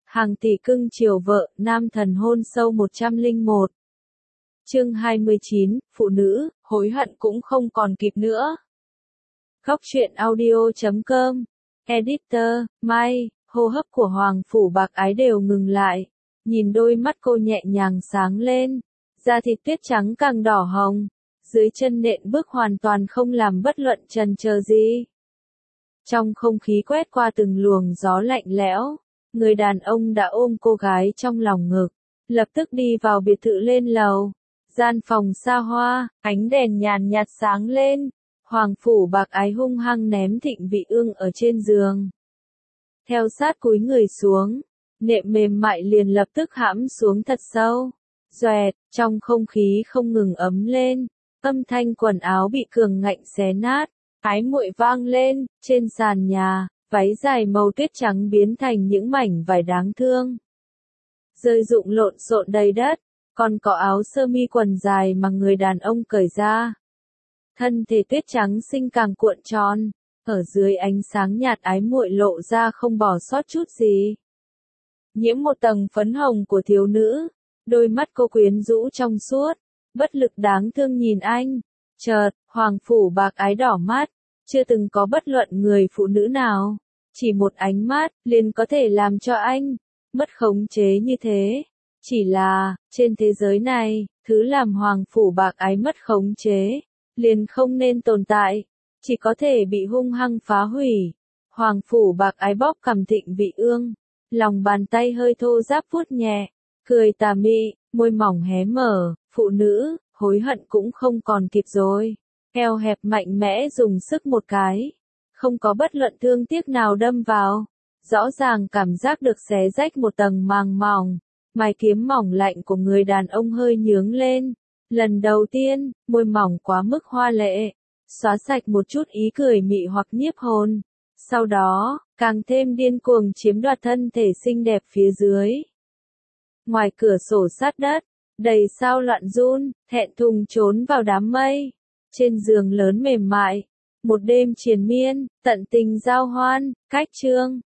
Hàng tỷ cưng chiều vợ, nam thần hôn sâu 101. Chương 29, phụ nữ, hối hận cũng không còn kịp nữa. Góc truyện audio.com. Editor, Mai, hô hấp của Hoàng Phủ Bạc Ái đều ngừng lại. Nhìn đôi mắt cô nhẹ nhàng sáng lên, da thịt tuyết trắng càng đỏ hồng, dưới chân nện bước hoàn toàn không làm bất luận chần chờ gì. Trong không khí quét qua từng luồng gió lạnh lẽo, người đàn ông đã ôm cô gái trong lòng ngực, lập tức đi vào biệt thự lên lầu. Gian phòng xa hoa, ánh đèn nhàn nhạt sáng lên, Hoàng Phủ Bạc Ái hung hăng ném Thịnh Vị Ương ở trên giường. Theo sát cúi người xuống, nệm mềm mại liền lập tức hãm xuống thật sâu. Doẹt, trong không khí không ngừng ấm lên, âm thanh quần áo bị cường ngạnh xé nát, ái muội vang lên, trên sàn nhà, váy dài màu tuyết trắng biến thành những mảnh vải đáng thương. Rơi rụng lộn xộn đầy đất, còn có áo sơ mi quần dài mà người đàn ông cởi ra. Thân thể tuyết trắng xinh càng cuộn tròn, ở dưới ánh sáng nhạt ái muội lộ ra không bỏ sót chút gì. Nhiễm một tầng phấn hồng của thiếu nữ, đôi mắt cô quyến rũ trong suốt, bất lực đáng thương nhìn anh. Chợt, Hoàng Phủ Bạc Ái đỏ mắt, chưa từng có bất luận người phụ nữ nào, chỉ một ánh mắt liền có thể làm cho anh mất khống chế như thế. Chỉ là, trên thế giới này, thứ làm Hoàng Phủ Bạc Ái mất khống chế, liền không nên tồn tại, chỉ có thể bị hung hăng phá hủy. Hoàng Phủ Bạc Ái bóp cằm Thịnh Vị Ương, lòng bàn tay hơi thô ráp vuốt nhẹ, cười tà mị, môi mỏng hé mở, phụ nữ, hối hận cũng không còn kịp rồi. Eo hẹp mạnh mẽ dùng sức một cái, không có bất luận thương tiếc nào đâm vào, rõ ràng cảm giác được xé rách một tầng màng mỏng. Mài kiếm mỏng lạnh của người đàn ông hơi nhướng lên. Lần đầu tiên, môi mỏng quá mức hoa lệ, xóa sạch một chút ý cười mị hoặc nhiếp hồn. Sau đó, càng thêm điên cuồng chiếm đoạt thân thể xinh đẹp phía dưới. Ngoài cửa sổ sát đất, đầy sao loạn run, thẹn thùng trốn vào đám mây. Trên giường lớn mềm mại, một đêm triền miên, tận tình giao hoan, cách chương.